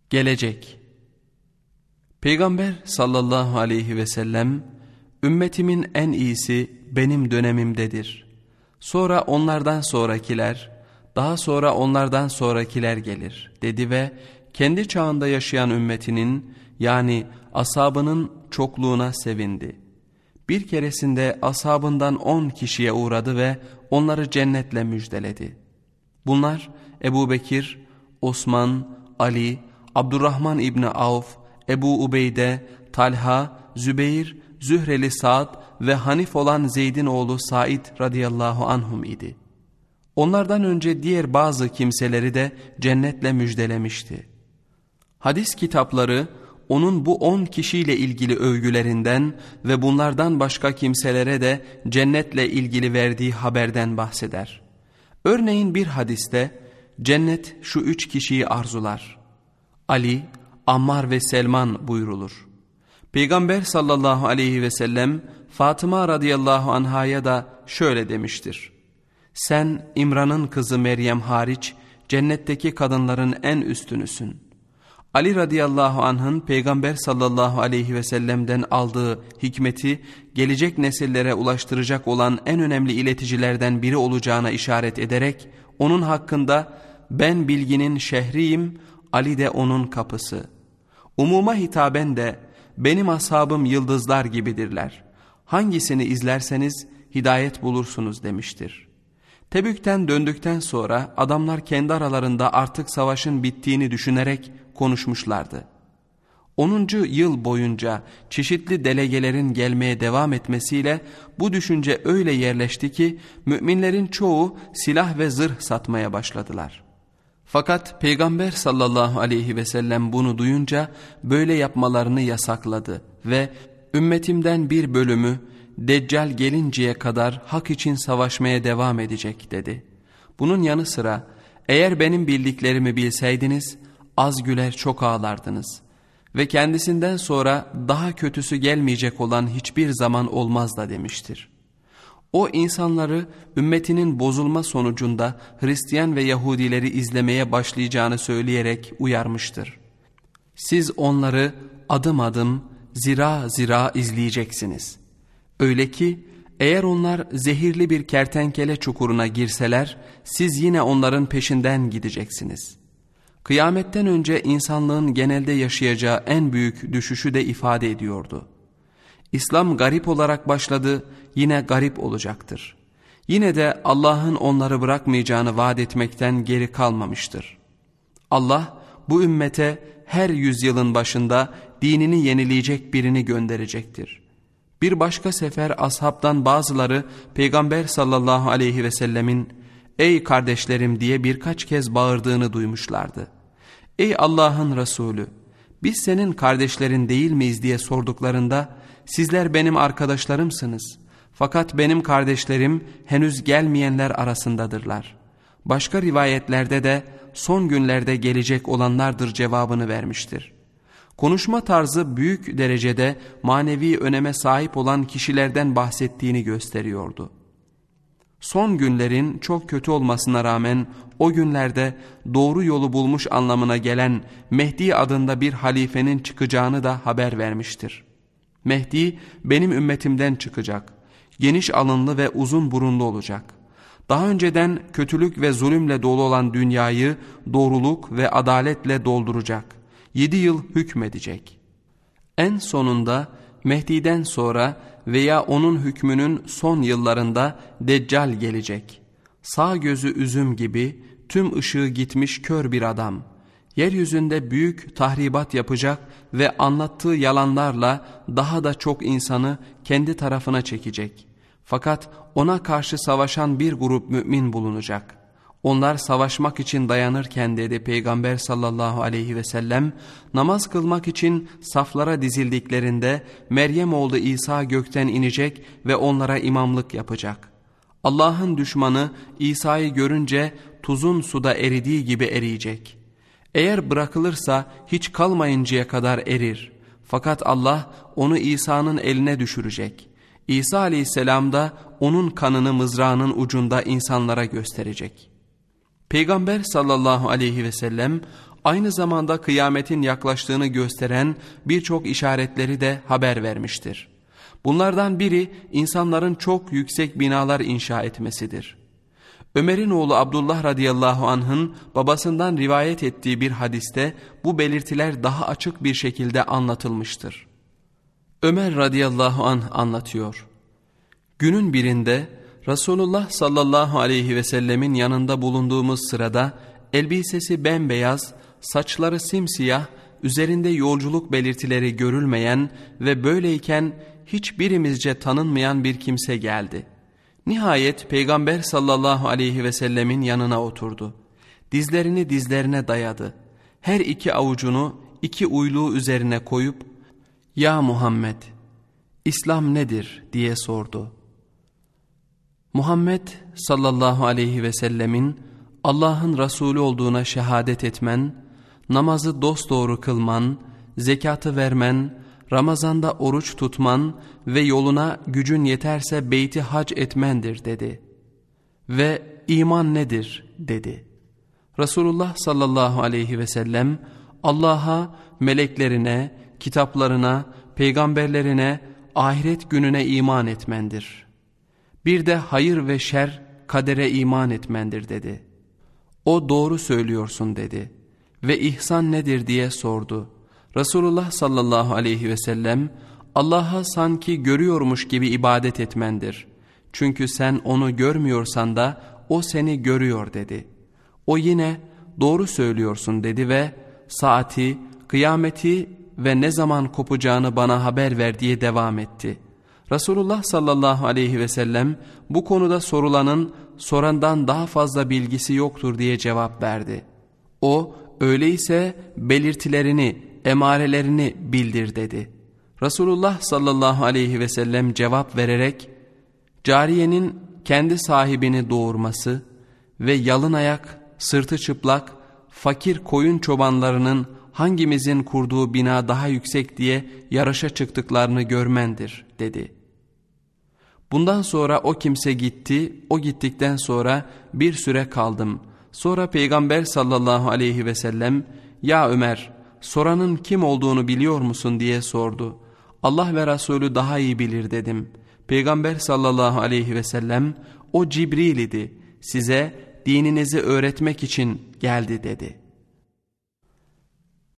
Gelecek. Peygamber sallallahu aleyhi ve sellem, ümmetimin en iyisi benim dönemimdedir. Sonra onlardan sonrakiler, daha sonra onlardan sonrakiler gelir dedi ve kendi çağında yaşayan ümmetinin yani ashabının çokluğuna sevindi. Bir keresinde ashabından 10 kişiye uğradı ve onları cennetle müjdeledi. Bunlar Ebu Bekir, Osman, Ali, Abdurrahman İbni Avf, Ebu Ubeyde, Talha, Zübeyir, Zühreli Sa'd ve Hanif olan Zeyd'in oğlu Said radıyallahu anhum idi. Onlardan önce diğer bazı kimseleri de cennetle müjdelemişti. Hadis kitapları onun bu 10 kişiyle ilgili övgülerinden ve bunlardan başka kimselere de cennetle ilgili verdiği haberden bahseder. Örneğin bir hadiste cennet şu 3 kişiyi arzular: Ali, Ammar ve Selman buyrulur. Peygamber sallallahu aleyhi ve sellem Fatıma radıyallahu anhaya da şöyle demiştir: sen İmran'ın kızı Meryem hariç cennetteki kadınların en üstünüsün. Ali radıyallahu anh'ın Peygamber sallallahu aleyhi ve sellem'den aldığı hikmeti gelecek nesillere ulaştıracak olan en önemli ileticilerden biri olacağına işaret ederek onun hakkında ben bilginin şehriyim, Ali de onun kapısı. Umuma hitaben de benim ashabım yıldızlar gibidirler. Hangisini izlerseniz hidayet bulursunuz demiştir. Tebük'ten döndükten sonra adamlar kendi aralarında artık savaşın bittiğini düşünerek konuşmuşlardı. 10. yıl boyunca çeşitli delegelerin gelmeye devam etmesiyle bu düşünce öyle yerleşti ki müminlerin çoğu silah ve zırh satmaya başladılar. Fakat Peygamber sallallahu aleyhi ve sellem bunu duyunca böyle yapmalarını yasakladı ve ümmetimden bir bölümü Deccal gelinceye kadar hak için savaşmaya devam edecek dedi. Bunun yanı sıra eğer benim bildiklerimi bilseydiniz az güler çok ağlardınız ve kendisinden sonra daha kötüsü gelmeyecek olan hiçbir zaman olmaz da demiştir. O insanları ümmetinin bozulma sonucunda Hristiyan ve Yahudileri izlemeye başlayacağını söyleyerek uyarmıştır. Siz onları adım adım, zira zira izleyeceksiniz. Öyle ki eğer onlar zehirli bir kertenkele çukuruna girseler siz yine onların peşinden gideceksiniz. Kıyametten önce insanlığın genelde yaşayacağı en büyük düşüşü de ifade ediyordu. İslam garip olarak başladı, yine garip olacaktır. Yine de Allah'ın onları bırakmayacağını vaat etmekten geri kalmamıştır. Allah bu ümmete her yüzyılın başında dinini yenileyecek birini gönderecektir. Bir başka sefer ashabtan bazıları Peygamber sallallahu aleyhi ve sellemin "Ey kardeşlerim" diye birkaç kez bağırdığını duymuşlardı. "Ey Allah'ın Resulü, biz senin kardeşlerin değil miyiz?" diye sorduklarında "Sizler benim arkadaşlarımsınız. Fakat benim kardeşlerim henüz gelmeyenler arasındadırlar. Başka rivayetlerde de son günlerde gelecek olanlardır" cevabını vermiştir. Konuşma tarzı büyük derecede manevi öneme sahip olan kişilerden bahsettiğini gösteriyordu. Son günlerin çok kötü olmasına rağmen o günlerde doğru yolu bulmuş anlamına gelen Mehdi adında bir halifenin çıkacağını da haber vermiştir. Mehdi benim ümmetimden çıkacak, geniş alınlı ve uzun burunlu olacak. Daha önceden kötülük ve zulümle dolu olan dünyayı doğruluk ve adaletle dolduracak. 7 yıl hükmedecek. En sonunda Mehdi'den sonra veya onun hükmünün son yıllarında Deccal gelecek. Sağ gözü üzüm gibi tüm ışığı gitmiş kör bir adam. Yeryüzünde büyük tahribat yapacak ve anlattığı yalanlarla daha da çok insanı kendi tarafına çekecek. Fakat ona karşı savaşan bir grup mümin bulunacak. Onlar savaşmak için dayanırken dedi Peygamber sallallahu aleyhi ve sellem, namaz kılmak için saflara dizildiklerinde Meryem oğlu İsa gökten inecek ve onlara imamlık yapacak. Allah'ın düşmanı İsa'yı görünce tuzun suda eridiği gibi eriyecek. Eğer bırakılırsa hiç kalmayıncaya kadar erir. Fakat Allah onu İsa'nın eline düşürecek. İsa aleyhisselam da onun kanını mızrağının ucunda insanlara gösterecek. Peygamber sallallahu aleyhi ve sellem Aynı zamanda kıyametin yaklaştığını gösteren birçok işaretleri de haber vermiştir. Bunlardan biri insanların çok yüksek binalar inşa etmesidir. Ömer'in oğlu Abdullah radıyallahu anh'ın babasından rivayet ettiği bir hadiste bu belirtiler daha açık bir şekilde anlatılmıştır. Ömer radıyallahu anh anlatıyor. Günün birinde Resulullah sallallahu aleyhi ve sellemin yanında bulunduğumuz sırada elbisesi bembeyaz, saçları simsiyah, üzerinde yolculuk belirtileri görülmeyen ve böyleyken hiçbirimizce tanınmayan bir kimse geldi. Nihayet Peygamber sallallahu aleyhi ve sellemin yanına oturdu. Dizlerini dizlerine dayadı. Her iki avucunu iki uyluğu üzerine koyup "Ya Muhammed, İslam nedir?" diye sordu. Muhammed sallallahu aleyhi ve sellemin Allah'ın Resulü olduğuna şehadet etmen, namazı dosdoğru kılman, zekatı vermen, Ramazanda oruç tutman ve yoluna gücün yeterse beyti hac etmendir dedi. Ve iman nedir dedi. Resulullah sallallahu aleyhi ve sellem Allah'a, meleklerine, kitaplarına, peygamberlerine, ahiret gününe iman etmendir. Bir de hayır ve şer, kadere iman etmendir dedi. O doğru söylüyorsun dedi. Ve ihsan nedir diye sordu. Resulullah sallallahu aleyhi ve sellem Allah'a sanki görüyormuş gibi ibadet etmendir. Çünkü sen onu görmüyorsan da o seni görüyor dedi. O yine doğru söylüyorsun dedi ve saati, kıyameti ve ne zaman kopacağını bana haber ver diye devam etti. Resulullah sallallahu aleyhi ve sellem bu konuda sorulanın sorandan daha fazla bilgisi yoktur diye cevap verdi. O öyleyse belirtilerini, emarelerini bildir dedi. Resulullah sallallahu aleyhi ve sellem cevap vererek cariyenin kendi sahibini doğurması ve yalın ayak, sırtı çıplak, fakir koyun çobanlarının hangimizin kurduğu bina daha yüksek diye yarışa çıktıklarını görmendir dedi. Bundan sonra o kimse gitti, o gittikten sonra bir süre kaldım. Sonra Peygamber sallallahu aleyhi ve sellem "Ya Ömer, soranın kim olduğunu biliyor musun?" diye sordu. "Allah ve Resulü daha iyi bilir" dedim. Peygamber sallallahu aleyhi ve sellem "O Cibril idi, size dininizi öğretmek için geldi" dedi.